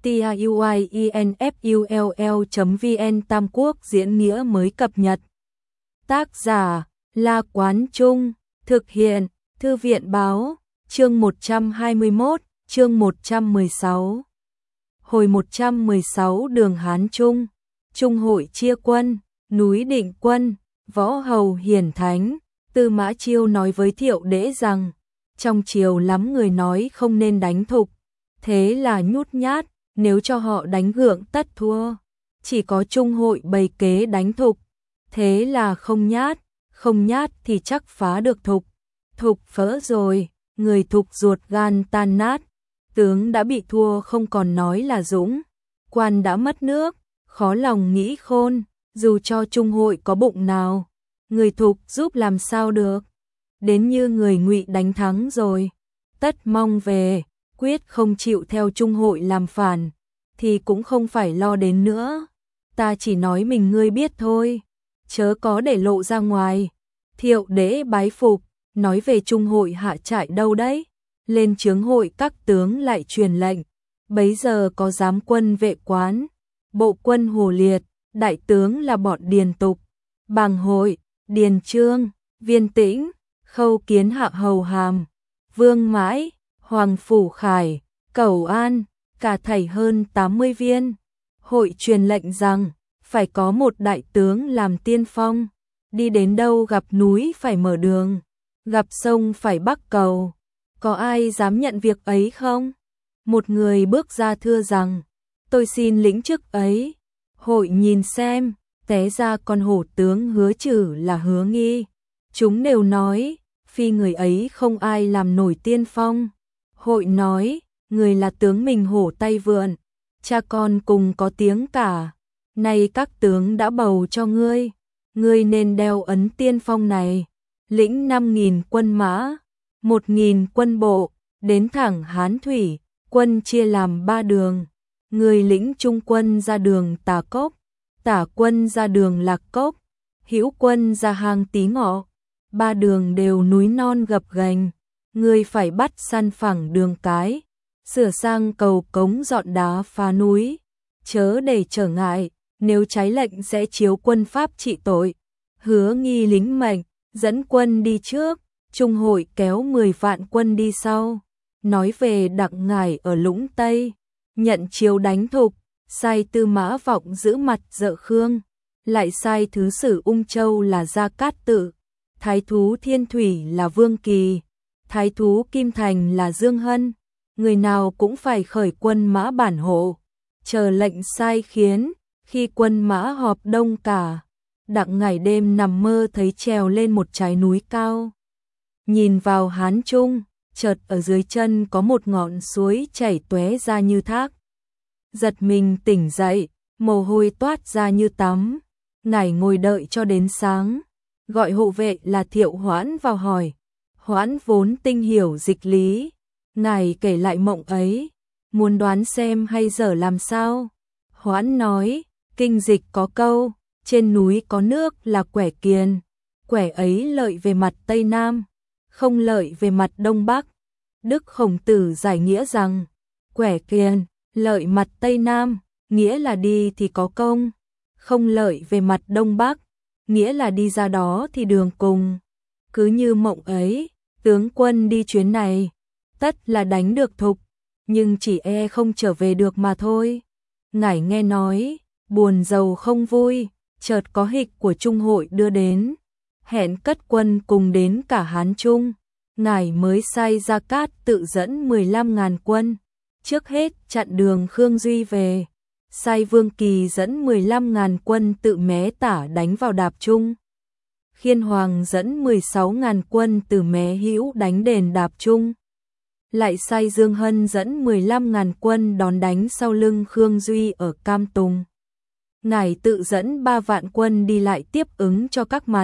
tiuinfull.vn Tam Quốc diễn nghĩa mới cập nhật. Tác giả La Quán Trung, thực hiện Thư viện Báo, chương 121, chương 116. Hồi 116 đường Hán Trung, Trung hội chia quân, núi Định Quân, võ hầu hiển thánh, Tư Mã Chiêu nói với Thiệu Đễ rằng, trong triều lắm người nói không nên đánh thục, thế là nhút nhát, nếu cho họ đánh gượng tất thua, chỉ có Trung hội bày kế đánh thục, thế là không nhát thì chắc phá được thục, thục phỡ rồi, người thục ruột gan tan nát, tướng đã bị thua không còn nói là dũng, quan đã mất nước, khó lòng nghĩ khôn, dù cho Trung hội có bụng nào, người thục giúp làm sao được, đến như người Ngụy đánh thắng rồi, tất mong về, quyết không chịu theo Trung hội làm phản, thì cũng không phải lo đến nữa, ta chỉ nói mình ngươi biết thôi, chớ có để lộ ra ngoài. Thiệu Đễ bái phục, nói về Trung hội hạ trại đâu đấy, lên chướng hội các tướng lại truyền lệnh, bấy giờ có giám quân Vệ Quán, bộ quân Hồ Liệt, đại tướng là bọn Điền Tục, Bàng Hội, Điền Trương, Viên Tĩnh, Khâu Kiến hạ hầu hàm, Vương Mãi, Hoàng Phủ Khải, Cẩu An, cả thảy hơn 80 viên. Hội truyền lệnh rằng, phải có một đại tướng làm tiên phong, đi đến đâu gặp núi phải mở đường, gặp sông phải bắc cầu. Có ai dám nhận việc ấy không? Một người bước ra thưa rằng, tôi xin lĩnh chức ấy. Hội nhìn xem, té ra con hổ tướng Hứa Trử là Hứa Nghi. Chúng đều nói, phi người ấy không ai làm nổi tiên phong. Hội nói, người là tướng mình hổ tay vượn, cha con cùng có tiếng cả. Nay các tướng đã bầu cho ngươi nên đeo ấn tiên phong này, lĩnh 5.000 quân mã, 1.000 quân bộ, đến thẳng Hán Thủy, quân chia làm 3 đường, người lĩnh Trung quân ra đường Tà Cốc, Tả quân ra đường Lạc Cốc, Hữu quân ra hang Tí Ngọ, 3 đường đều núi non gập ghềnh, người phải bắt săn phẳng đường cái, sửa sang cầu cống dọn đá phá núi, chớ để trở ngại, nếu trái lệnh sẽ chiếu quân pháp trị tội. Hứa Nghi lính mệnh, dẫn quân đi trước, Trung hội kéo 10 vạn quân đi sau, nói về Đặng Ngải ở Lũng Tây, nhận chiếu đánh thục, sai Tư Mã Vọng giữ mặt Dợ Khương, lại sai thứ sử Ung Châu là Gia Cát Tự, thái thú Thiên Thủy là Vương Kỳ, thái thú Kim Thành là Dương Hân, người nào cũng phải khởi quân mã bản hộ, chờ lệnh sai khiến, khi quân mã họp đông cả. Đặng Ngải đêm nằm mơ thấy trèo lên một trái núi cao. Nhìn vào Hán Trung, chợt ở dưới chân có một ngọn suối chảy tóe ra như thác. Giật mình tỉnh dậy, mồ hôi toát ra như tắm. Ngải ngồi đợi cho đến sáng, gọi hộ vệ là Thiệu Hoãn vào hỏi. Hoãn vốn tinh hiểu dịch lý, Ngải kể lại mộng ấy, muốn đoán xem hay dở làm sao. Hoãn nói, kinh dịch có câu, trên núi có nước là quẻ kiền, quẻ ấy lợi về mặt Tây Nam, không lợi về mặt Đông Bắc. Đức Khổng Tử giải nghĩa rằng, quẻ kiền, lợi mặt Tây Nam, nghĩa là đi thì có công, không lợi về mặt Đông Bắc, nghĩa là đi ra đó thì đường cùng. Cứ như mộng ấy, tướng quân đi chuyến này, tất là đánh được thục, nhưng chỉ e không trở về được mà thôi. Ngải nghe nói, buồn rầu không vui, chợt có hịch của Trung hội đưa đến, hẹn cất quân cùng đến cả Hán Trung. Ngải mới sai Gia Cát Tự dẫn 15.000 quân, trước hết chặn đường Khương Duy về, sai Vương Kỳ dẫn 15.000 quân tự Mé Tả đánh vào Đạp Trung. Khiên Hoàng dẫn 16.000 quân từ Mé Hữu đánh đền Đạp Trung. Lại sai Dương Hân dẫn 15.000 quân đón đánh sau lưng Khương Duy ở Cam Tùng. Ngải tự dẫn 3 vạn quân đi lại tiếp ứng cho các mặt.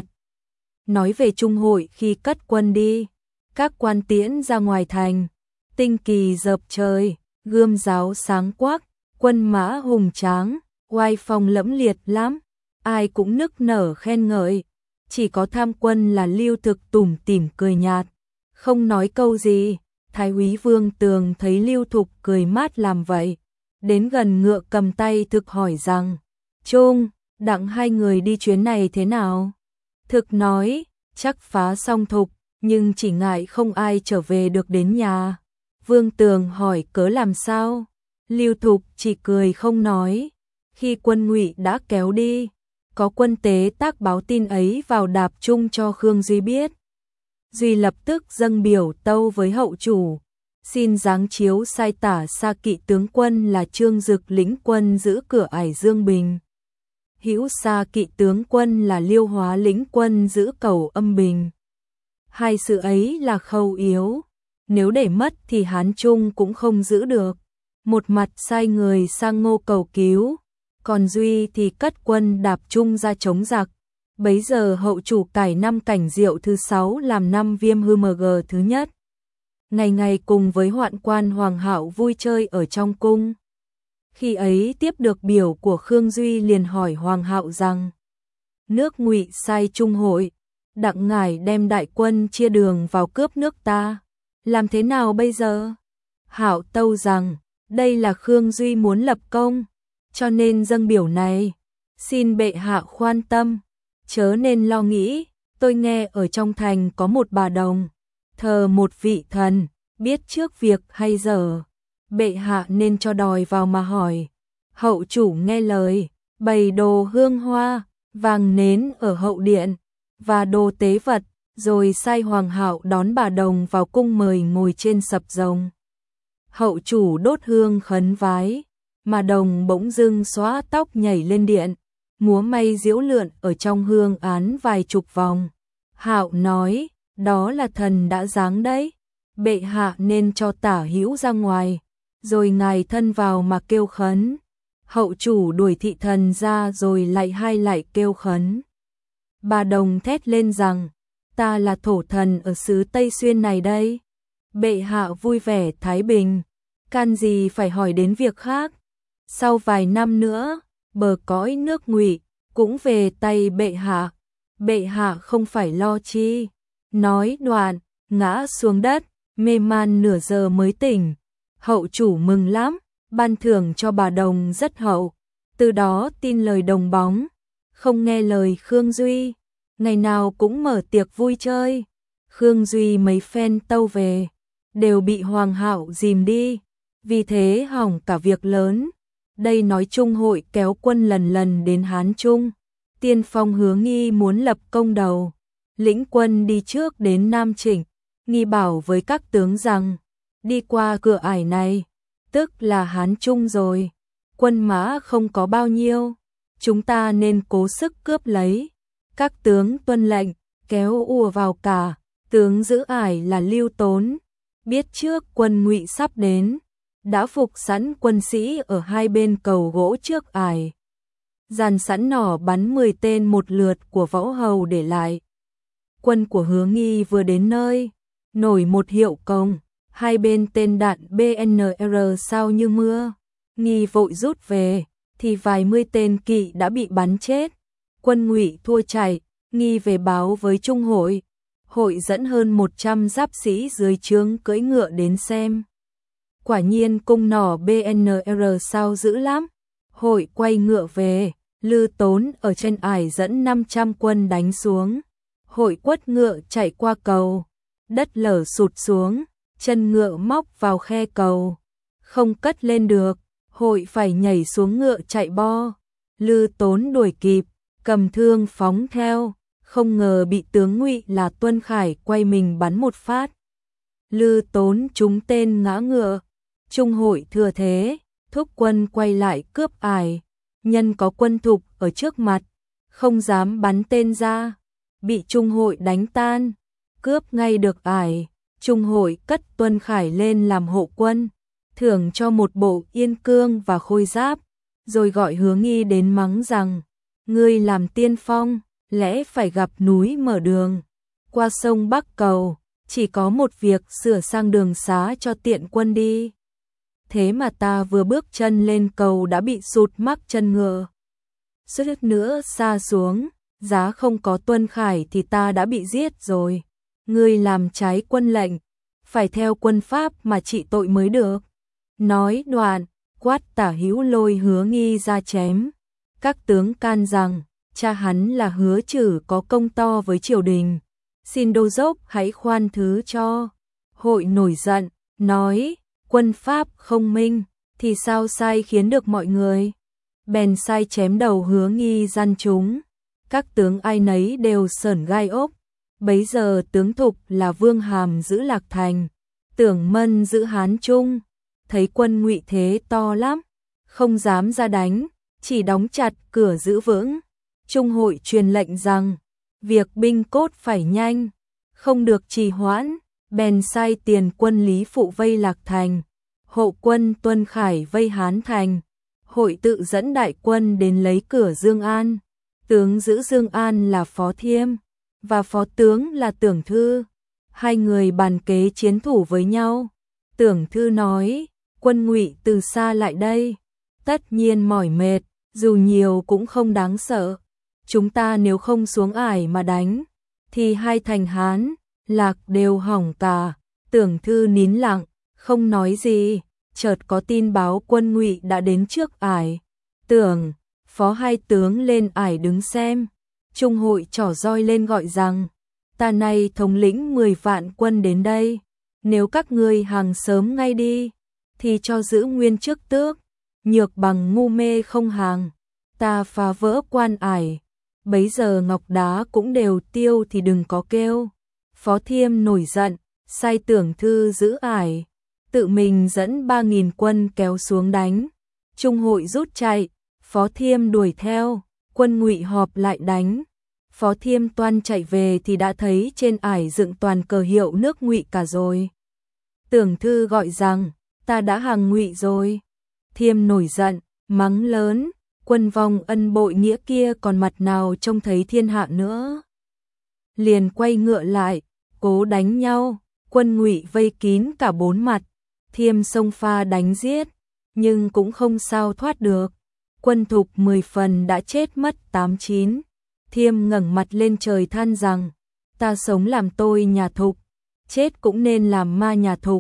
Nói về Trung hội khi cất quân đi, các quan tiễn ra ngoài thành, tinh kỳ dợp trời, gươm giáo sáng quắc, quân mã hùng tráng, oai phong lẫm liệt lắm, ai cũng nức nở khen ngợi, chỉ có Tham quân là Lưu Thực tủm tỉm cười nhạt, không nói câu gì. Thái úy Vương Tường thấy Lưu Thục cười mát làm vậy, đến gần ngựa cầm tay Thực hỏi rằng, Trung, Đặng hai người đi chuyến này thế nào? Thực nói, chắc phá xong Thục, nhưng chỉ ngại không ai trở về được đến nhà. Vương Tường hỏi cớ làm sao? Lưu Thục chỉ cười không nói. Khi quân Ngụy đã kéo đi, có quân tế tác báo tin ấy vào Đạp Trung cho Khương Duy biết. Duy lập tức dâng biểu tâu với hậu chủ, xin giáng chiếu sai tả Sa Kỵ tướng quân là Trương Dực lĩnh quân giữ cửa ải Dương Bình. Hữu Sa Kỵ tướng quân là Liêu Hóa lĩnh quân giữ cầu Âm Bình. Hai sự ấy là khâu yếu, nếu để mất thì Hán Trung cũng không giữ được. Một mặt sai người sang Ngô cầu cứu, còn Duy thì cất quân Đạp Trung ra chống giặc. Bấy giờ hậu chủ cải năm Cảnh Diệu thứ 6 làm năm Viêm Hư MG thứ nhất. Ngày ngày cùng với hoạn quan Hoàng Hạo vui chơi ở trong cung. Khi ấy tiếp được biểu của Khương Duy liền hỏi Hoàng Hạo rằng, nước Ngụy sai trung hội, Đặng ngài đem đại quân chia đường vào cướp nước ta, làm thế nào bây giờ? Hạo tâu rằng, đây là Khương Duy muốn lập công, cho nên dâng biểu này, xin bệ hạ khoan tâm, chớ nên lo nghĩ. Tôi nghe ở trong thành có một bà đồng, thờ một vị thần, biết trước việc hay dở, bệ hạ nên cho đòi vào mà hỏi. Hậu chủ nghe lời, bày đồ hương hoa, vàng nến ở hậu điện, và đồ tế vật, rồi sai Hoàng Hạo đón bà đồng vào cung mời ngồi trên sập rồng. Hậu chủ đốt hương khấn vái, mà đồng bỗng dưng xóa tóc nhảy lên điện, múa may diễu lượn ở trong hương án vài chục vòng. Hạo nói, đó là thần đã giáng đấy, bệ hạ nên cho tả hữu ra ngoài, rồi ngài thân vào mà kêu khấn. Hậu chủ đuổi thị thần ra rồi lại hai lại kêu khấn. Bà đồng thét lên rằng, ta là thổ thần ở xứ Tây Xuyên này đây. Bệ hạ vui vẻ thái bình, can gì phải hỏi đến việc khác. Sau vài năm nữa, bờ cõi nước Ngụy cũng về tay bệ hạ. Bệ hạ không phải lo chi. Nói đoạn, ngã xuống đất, mê man nửa giờ mới tỉnh. Hậu chủ mừng lắm, ban thưởng cho bà đồng rất hậu. Từ đó tin lời đồng bóng, không nghe lời Khương Duy, ngày nào cũng mở tiệc vui chơi. Khương Duy mấy phen tâu về, đều bị Hoàng Hạo dìm đi, vì thế hỏng cả việc lớn. Đây nói Trung hội kéo quân lần lần đến Hán Trung, tiên phong Hứa Nghi muốn lập công đầu, lĩnh quân đi trước đến Nam Trịnh. Nghi bảo với các tướng rằng, đi qua cửa ải này, tức là Hán Trung rồi, quân mã không có bao nhiêu, chúng ta nên cố sức cướp lấy. Các tướng tuân lệnh, kéo ùa vào cả. Tướng giữ ải là Lưu Tốn, biết trước quân Ngụy sắp đến, đã phục sẵn quân sĩ ở hai bên cầu gỗ trước ải, dàn sẵn nỏ bắn 10 tên một lượt của Võ Hầu để lại. Quân của Hứa Nghi vừa đến nơi, nổi một hiệu công, hai bên tên đạn BNR sao như mưa. Nghi vội rút về, thì vài mươi tên kỵ đã bị bắn chết. Quân Ngụy thua chạy, Nghi về báo với Trung hội. Hội dẫn hơn 100 giáp sĩ dưới trướng cưỡi ngựa đến xem. Quả nhiên cung nỏ BNR sao dữ lắm. Hội quay ngựa về, Lư Tốn ở trên ải dẫn 500 quân đánh xuống. Hội quất ngựa chạy qua cầu, đất lở sụt xuống, chân ngựa móc vào khe cầu, không cất lên được. Hội phải nhảy xuống ngựa chạy bo. Lư Tốn đuổi kịp, cầm thương phóng theo, không ngờ bị tướng Ngụy là Tuân Khải quay mình bắn một phát. Lư Tốn trúng tên ngã ngựa. Trung hội thừa thế, thúc quân quay lại cướp ải. Nhân có quân Thục ở trước mặt, không dám bắn tên ra, bị Trung hội đánh tan, cướp ngay được ải. Trung hội cất Tuân Khải lên làm hộ quân, thưởng cho một bộ yên cương và khôi giáp, rồi gọi Hứa Nghi đến mắng rằng, ngươi làm tiên phong, lẽ phải gặp núi mở đường, qua sông Bắc Cầu, chỉ có một việc sửa sang đường xá cho tiện quân đi. Thế mà ta vừa bước chân lên cầu đã bị sụt mắc chân ngựa. Suýt nữa xa xuống, giá không có Tuân Khải thì ta đã bị giết rồi. Ngươi làm trái quân lệnh, phải theo quân pháp mà trị tội mới được. Nói đoạn, quát Tả Hữu Lôi Hứa Nghi ra chém. Các tướng can rằng, cha hắn là Hứa Trử có công to với triều đình, xin đô dốc hãy khoan thứ cho. Hội nổi giận, nói, quân pháp không minh, thì sao sai khiến được mọi người. Bèn sai chém đầu Hứa Nghi gian chúng. Các tướng ai nấy đều sởn gai ốc. Bấy giờ tướng Thục là Vương Hàm giữ Lạc Thành, Tưởng Mân giữ Hán Trung, thấy quân Ngụy thế to lắm, không dám ra đánh, chỉ đóng chặt cửa giữ vững. Trung hội truyền lệnh rằng, việc binh cốt phải nhanh, không được trì hoãn, bèn sai tiền quân Lý Phụ vây Lạc Thành, hộ quân Tuân Khải vây Hán Thành. Hội tự dẫn đại quân đến lấy cửa Dương An. Tướng giữ Dương An là Phó Thiêm, và phó tướng là Tưởng Thư. Hai người bàn kế chiến thủ với nhau. Tưởng Thư nói, quân Ngụy từ xa lại đây, tất nhiên mỏi mệt, dù nhiều cũng không đáng sợ. Chúng ta nếu không xuống ải mà đánh, thì hai thành Hán, Lạc đều hỏng cả. Tưởng Thư nín lặng, không nói gì. Chợt có tin báo quân Ngụy đã đến trước ải. Tưởng, Phó hai tướng lên ải đứng xem. Trung hội trỏ roi lên gọi rằng, ta nay thống lĩnh 10 vạn quân đến đây, nếu các ngươi hàng sớm ngay đi, thì cho giữ nguyên trước tước, nhược bằng ngu mê không hàng, ta phá vỡ quan ải, bấy giờ ngọc đá cũng đều tiêu thì đừng có kêu. Phó Thiêm nổi giận, sai Tưởng Thư giữ ải, tự mình dẫn 3.000 quân kéo xuống đánh. Trung hội rút chạy, Phó Thiêm đuổi theo, quân Ngụy họp lại đánh. Phó Thiêm toan chạy về thì đã thấy trên ải dựng toàn cờ hiệu nước Ngụy cả rồi. Tưởng Thư gọi rằng, ta đã hàng Ngụy rồi. Thiêm nổi giận, mắng lớn, quân vong ân bội nghĩa kia còn mặt nào trông thấy thiên hạ nữa. Liền quay ngựa lại, cố đánh nhau, quân Ngụy vây kín cả 4 mặt. Thiêm xông pha đánh giết, nhưng cũng không sao thoát được. Quân Thục 10 phần đã chết mất 8-9. Thiêm ngẩng mặt lên trời than rằng, ta sống làm tôi nhà Thục, chết cũng nên làm ma nhà Thục.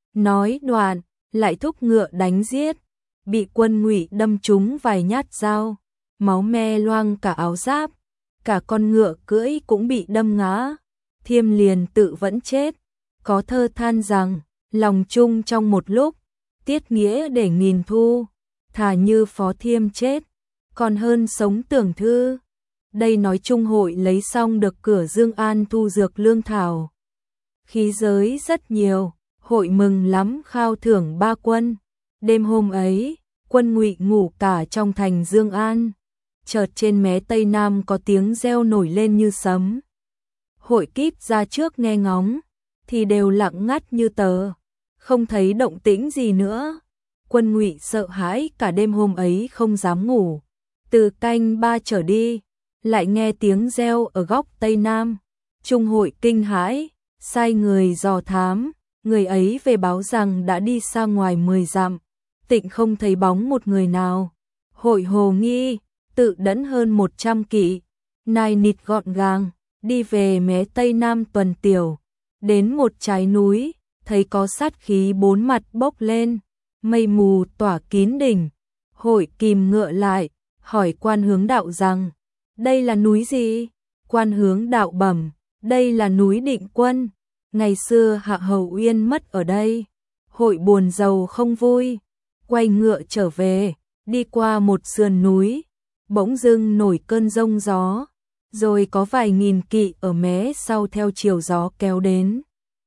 Nói đoạn, lại thúc ngựa đánh giết, bị quân Ngụy đâm trúng vài nhát dao, máu me loang cả áo giáp, cả con ngựa cưỡi cũng bị đâm ngã. Thiêm liền tự vẫn chết, có thơ than rằng, lòng chung trong một lúc, tiết nghĩa để nghìn thu, thà như Phó Thiêm chết, còn hơn sống Tưởng Thư. Đây nói Trung hội lấy xong được cửa Dương An thu dược lương thảo. Khí giới rất nhiều, hội mừng lắm khao thưởng 3 quân. Đêm hôm ấy, quân Ngụy ngủ cả trong thành Dương An. Chợt trên mé Tây Nam có tiếng reo nổi lên như sấm. Hội kíp ra trước nghe ngóng, thì đều lặng ngắt như tờ, không thấy động tĩnh gì nữa. Quân Ngụy sợ hãi cả đêm hôm ấy không dám ngủ. Từ canh 3 trở đi, lại nghe tiếng reo ở góc Tây Nam. Trung hội kinh hãi, sai người dò thám, người ấy về báo rằng đã đi xa ngoài 10 dặm, tịnh không thấy bóng một người nào. Hội hồ nghi, tự đẫn hơn 100 kỵ, nai nịt gọn gàng, đi về mé Tây Nam tuần tiểu, đến một trái núi, thấy có sát khí 4 mặt bốc lên, mây mù tỏa kín đỉnh. Hội kìm ngựa lại, hỏi quan hướng đạo rằng, đây là núi gì? Quan hướng đạo bẩm, đây là núi Định Quân, ngày xưa Hạ Hầu Uyên mất ở đây. Hội buồn rầu không vui, quay ngựa trở về, đi qua một sườn núi, bỗng dưng nổi cơn giông gió, rồi có vài nghìn kỵ ở mé sau theo chiều gió kéo đến.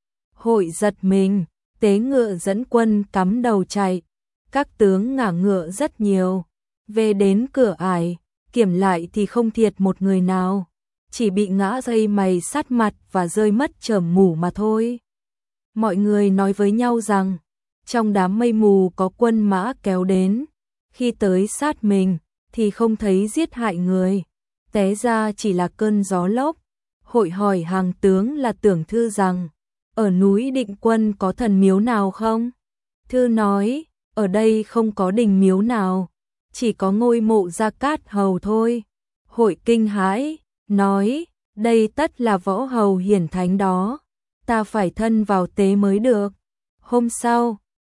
Hội giật mình, tế ngựa dẫn quân cắm đầu chạy, các tướng ngả ngựa rất nhiều, về đến cửa ải, kiểm lại thì không thiệt một người nào, chỉ bị ngã dây mày sát mặt và rơi mất chởm mủ mà thôi. Mọi người nói với nhau rằng, trong đám mây mù có quân mã kéo đến, khi tới sát mình thì không thấy giết hại người, té ra chỉ là cơn gió lốc. Hội hỏi hàng tướng là Tưởng Thư rằng, ở núi Định Quân có thần miếu nào không? Thư nói, ở đây không có đình miếu nào, chỉ có ngôi mộ Gia Cát Hầu thôi. Hội kinh hãi, nói, đây tất là võ hầu hiển thánh đó, ta phải thân vào tế mới được. Hôm sau,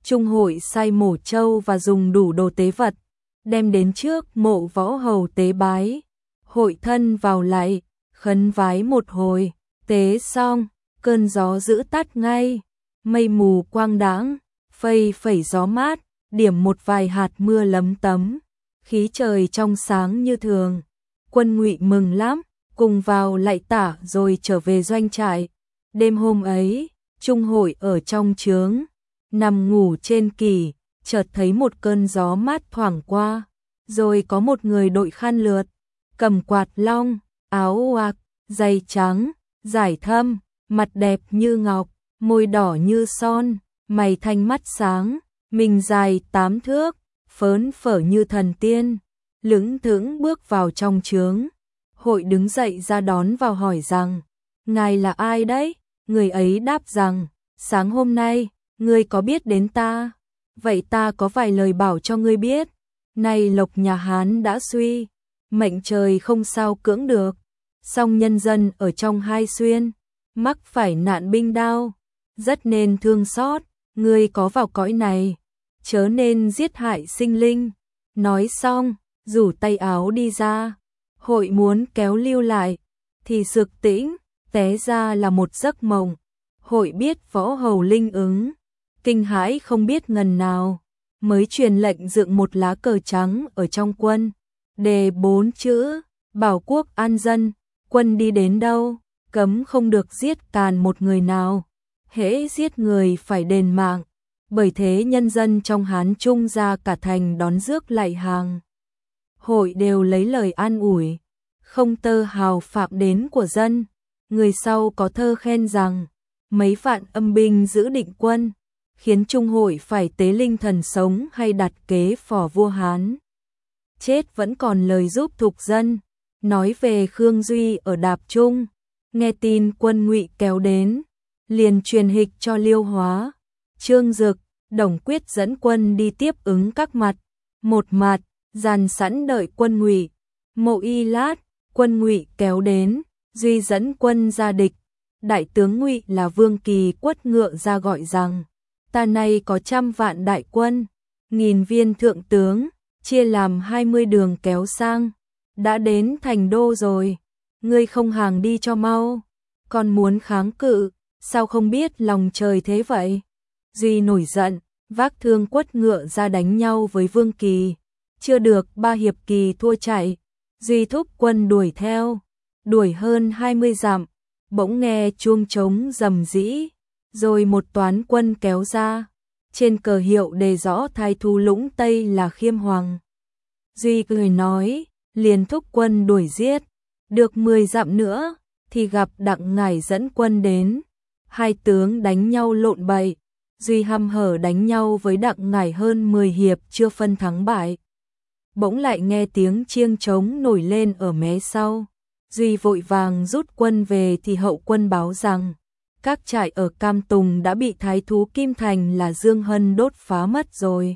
Trung hội sai mổ trâu và dùng đủ đồ tế vật, đem đến trước mộ Võ Hầu tế bái. Hội thân vào lạy, khấn vái một hồi, tế xong, cơn gió dữ tắt ngay, mây mù quang đãng, phây phẩy gió mát, điểm một vài hạt mưa lấm tấm, khí trời trong sáng như thường. Quân Ngụy mừng lắm, cùng vào lạy tả rồi trở về doanh trại. Đêm hôm ấy, Trung hội ở trong trướng, nằm ngủ trên kỷ, chợt thấy một cơn gió mát thoảng qua, rồi có một người đội khăn lượt, cầm quạt long, áo oạc, giày trắng, dải thâm, mặt đẹp như ngọc, môi đỏ như son, mày thanh mắt sáng, mình dài 8 thước, phớn phở như thần tiên, lững thững bước vào trong trướng. Hội đứng dậy ra đón vào hỏi rằng, ngài là ai đấy? Người ấy đáp rằng, sáng hôm nay, ngươi có biết đến ta? Vậy ta có vài lời bảo cho ngươi biết. Nay lộc nhà Hán đã suy, mệnh trời không sao cưỡng được, song nhân dân ở trong hai xuyên, mắc phải nạn binh đao, rất nên thương xót, ngươi có vào cõi này, chớ nên giết hại sinh linh. Nói xong, rủ tay áo đi ra. Hội muốn kéo lưu lại, thì sực tĩnh, té ra là một giấc mộng. Hội biết Võ Hầu linh ứng, kinh hãi không biết ngần nào, mới truyền lệnh dựng một lá cờ trắng ở trong quân, đề 4 chữ, bảo quốc an dân, quân đi đến đâu, cấm không được giết càn một người nào, hễ giết người phải đền mạng, bởi thế nhân dân trong Hán Trung ra cả thành đón rước lạy hàng. Hội đều lấy lời an ủi, không tơ hào phạm đến của dân. Người sau có thơ khen rằng, mấy vạn âm binh giữ định quân, khiến Trung hội phải tế linh thần sống hay đặt kế phò vua Hán. Chết vẫn còn lời giúp thục dân. Nói về Khương Duy ở Đạp Trung, nghe tin quân Ngụy kéo đến, liền truyền hịch cho Liêu Hóa, Trương Dực, Đồng Quyết dẫn quân đi tiếp ứng các mặt. Một mặt, dàn sẵn đợi quân Ngụy. Mộ Y lát, quân Ngụy kéo đến, Duy dẫn quân ra địch. Đại tướng Ngụy là Vương Kỳ quất ngựa ra gọi rằng, ta nay có 100 vạn đại quân, 1000 viên thượng tướng, chia làm 20 đường kéo sang, đã đến thành đô rồi, ngươi không hàng đi cho mau, còn muốn kháng cự, sao không biết lòng trời thế vậy? Duy nổi giận, vác thương quất ngựa ra đánh nhau với Vương Kỳ, chưa được 3 hiệp Kỳ thua chạy, Duy thúc quân đuổi theo, đuổi hơn 20 dặm, bỗng nghe chuông trống rầm rĩ, rồi một toán quân kéo ra, trên cờ hiệu đề rõ Thái Thú Lũng Tây là Khiêm Hoàng. Duy cười nói, liền thúc quân đuổi giết, được 10 dặm nữa, thì gặp Đặng Ngải dẫn quân đến, hai tướng đánh nhau lộn bậy, Duy hăm hở đánh nhau với Đặng Ngải hơn 10 hiệp chưa phân thắng bại. Bỗng lại nghe tiếng chiêng trống nổi lên ở mé sau, Duy vội vàng rút quân về thì hậu quân báo rằng, các trại ở Cam Tùng đã bị Thái Thú Kim Thành là Dương Hân đốt phá mất rồi.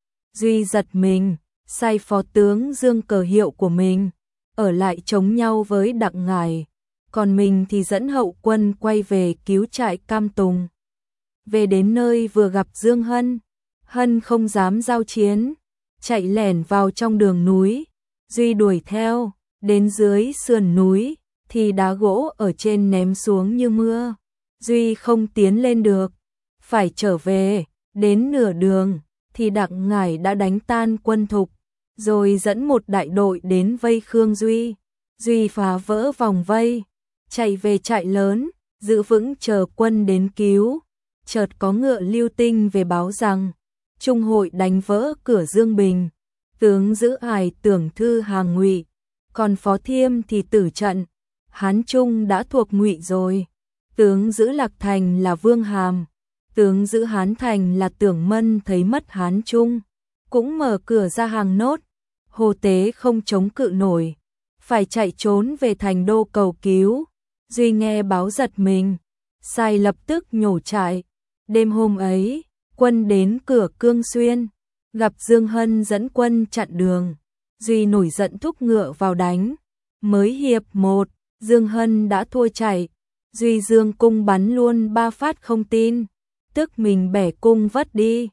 Duy giật mình, sai phó tướng Dương cờ hiệu của mình, ở lại chống nhau với Đặng Ngải, còn mình thì dẫn hậu quân quay về cứu trại Cam Tùng. Về đến nơi vừa gặp Dương Hân, Hân không dám giao chiến, chạy lẻn vào trong đường núi, Duy đuổi theo, đến dưới sườn núi, thì đá gỗ ở trên ném xuống như mưa. Duy không tiến lên được, phải trở về, đến nửa đường, thì Đặng Ngải đã đánh tan quân Thục, rồi dẫn một đại đội đến vây Khương Duy. Duy phá vỡ vòng vây, chạy về trại lớn, giữ vững chờ quân đến cứu. Chợt có ngựa Lưu Tinh về báo rằng, Trung hội đánh vỡ cửa Dương Bình, tướng giữ ải tưởng thư hàng Ngụy, còn Phó Thiêm thì tử trận, Hán Trung đã thuộc Ngụy rồi. Tướng giữ Lạc Thành là Vương Hàm, tướng giữ Hán Thành là Tưởng Mân thấy mất Hán Trung, cũng mở cửa ra hàng nốt. Hồ Tế không chống cự nổi, phải chạy trốn về thành đô cầu cứu. Duy nghe báo giật mình, sai lập tức nhổ trại. Đêm hôm ấy, quân đến cửa Cương Xuyên, gặp Dương Hân dẫn quân chặn đường. Duy nổi giận thúc ngựa vào đánh. Mới hiệp 1, Dương Hân đã thua chạy. Duy dương cung bắn luôn 3 phát không tin, tức mình bẻ cung vất đi.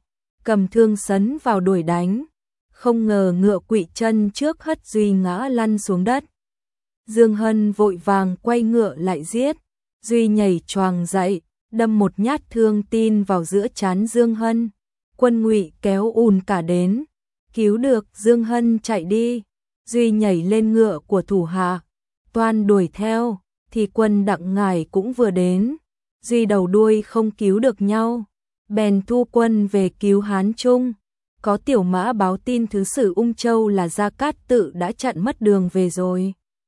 cầm thương sấn vào đuổi đánh. Không ngờ ngựa quỵ chân trước hất Duy ngã lăn xuống đất. Dương Hân vội vàng quay ngựa lại giết. Duy nhảy choàng dậy, đâm một nhát thương tin vào giữa trán Dương Hân. Quân Ngụy kéo ùn cả đến, cứu được Dương Hân chạy đi. Duy nhảy lên ngựa của thủ hạ, toan đuổi theo, thì quân Đặng Ngải cũng vừa đến. Duy đầu đuôi không cứu được nhau, bèn thu quân về cứu Hán Trung. Có tiểu mã báo tin thứ sử Ung Châu là Gia Cát Tự đã chặn mất đường về rồi.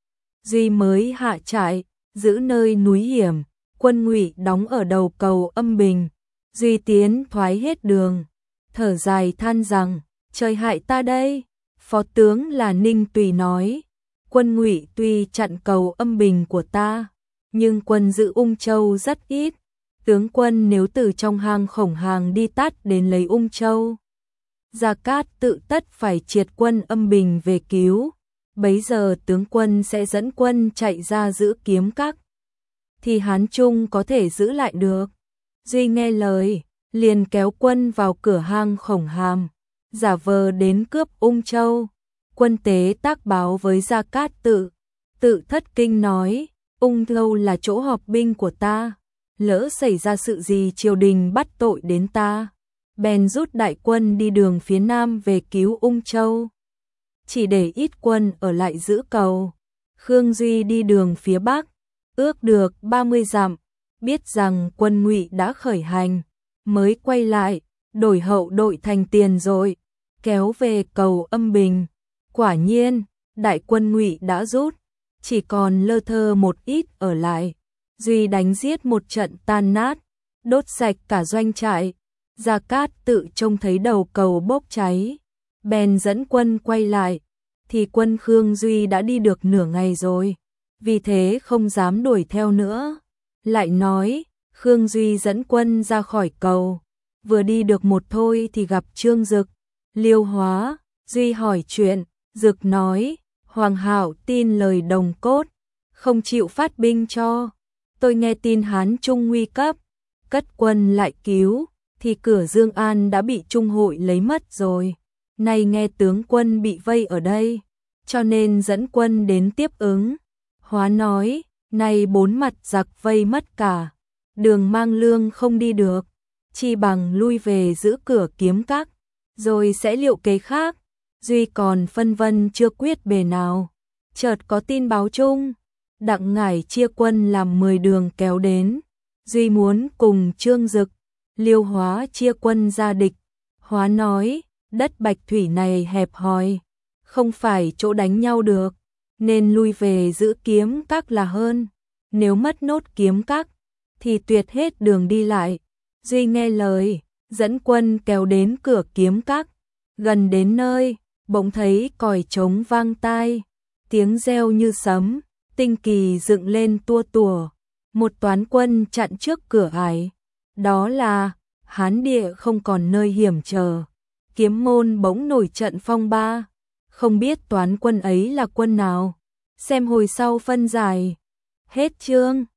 Duy mới hạ trại, giữ nơi núi hiểm, quân Ngụy đóng ở đầu cầu Âm Bình. Duy tiến thoái hết đường, thở dài than rằng, trời hại ta đây. Phó tướng là Ninh Tùy nói, quân Ngụy tuy chặn cầu Âm Bình của ta, nhưng quân giữ Ung Châu rất ít. Tướng quân nếu từ trong hang Khổng Hàng đi tắt đến lấy Ung Châu, Gia Cát Tự tất phải triệt quân Âm Bình về cứu. Bấy giờ tướng quân sẽ dẫn quân chạy ra giữ Kiếm Các, thì Hán Trung có thể giữ lại được. Duy nghe lời, liền kéo quân vào cửa hang Khổng Hàm, giả vờ đến cướp Ung Châu. Quân tế tác báo với Gia Cát Tự. Tự thất kinh nói, Ung Châu là chỗ họp binh của ta, lỡ xảy ra sự gì triều đình bắt tội đến ta. Bèn rút đại quân đi đường phía nam về cứu Ung Châu, chỉ để ít quân ở lại giữ cầu. Khương Duy đi đường phía bắc, ước được 30 dặm, biết rằng quân Ngụy đã khởi hành, mới quay lại, đổi hậu đội thành tiền rồi, kéo về cầu Âm Bình. Quả nhiên, đại quân Ngụy đã rút, chỉ còn lơ thơ một ít ở lại. Duy đánh giết một trận tan nát, đốt sạch cả doanh trại. Gia Cát Tự trông thấy đầu cầu bốc cháy, bèn dẫn quân quay lại, thì quân Khương Duy đã đi được nửa ngày rồi, vì thế không dám đuổi theo nữa. Lại nói, Khương Duy dẫn quân ra khỏi cầu, vừa đi được một thôi thì gặp Trương Dực, Liêu Hóa. Duy hỏi chuyện, Dực nói, Hoàng Hạo tin lời Đồng Cốt, không chịu phát binh cho. Tôi nghe tin Hán Trung nguy cấp, cất quân lại cứu, thì cửa Dương An đã bị Trung hội lấy mất rồi. Nay nghe tướng quân bị vây ở đây, cho nên dẫn quân đến tiếp ứng. Hóa nói, nay bốn mặt giặc vây mất cả, đường mang lương không đi được, chi bằng lui về giữ cửa Kiếm Các, rồi sẽ liệu kế khác. Duy còn phân vân chưa quyết bề nào, chợt có tin báo chung, Đặng Ngải chia quân làm 10 đường kéo đến. Duy muốn cùng Trương Dực, Liêu Hóa chia quân ra địch. Hóa nói, đất Bạch Thủy này hẹp hòi, không phải chỗ đánh nhau được, nên lui về giữ Kiếm Các là hơn. Nếu mất nốt Kiếm Các, thì tuyệt hết đường đi lại. Duy nghe lời, dẫn quân kéo đến cửa Kiếm Các. Gần đến nơi, bỗng thấy còi trống vang tai, tiếng reo như sấm, tinh kỳ dựng lên tua tủa. Một toán quân chặn trước cửa ải, đó là Hán địa không còn nơi hiểm trở. Kiếm môn bỗng nổi trận phong ba, không biết toán quân ấy là quân nào, xem hồi sau phân giải. Hết chương.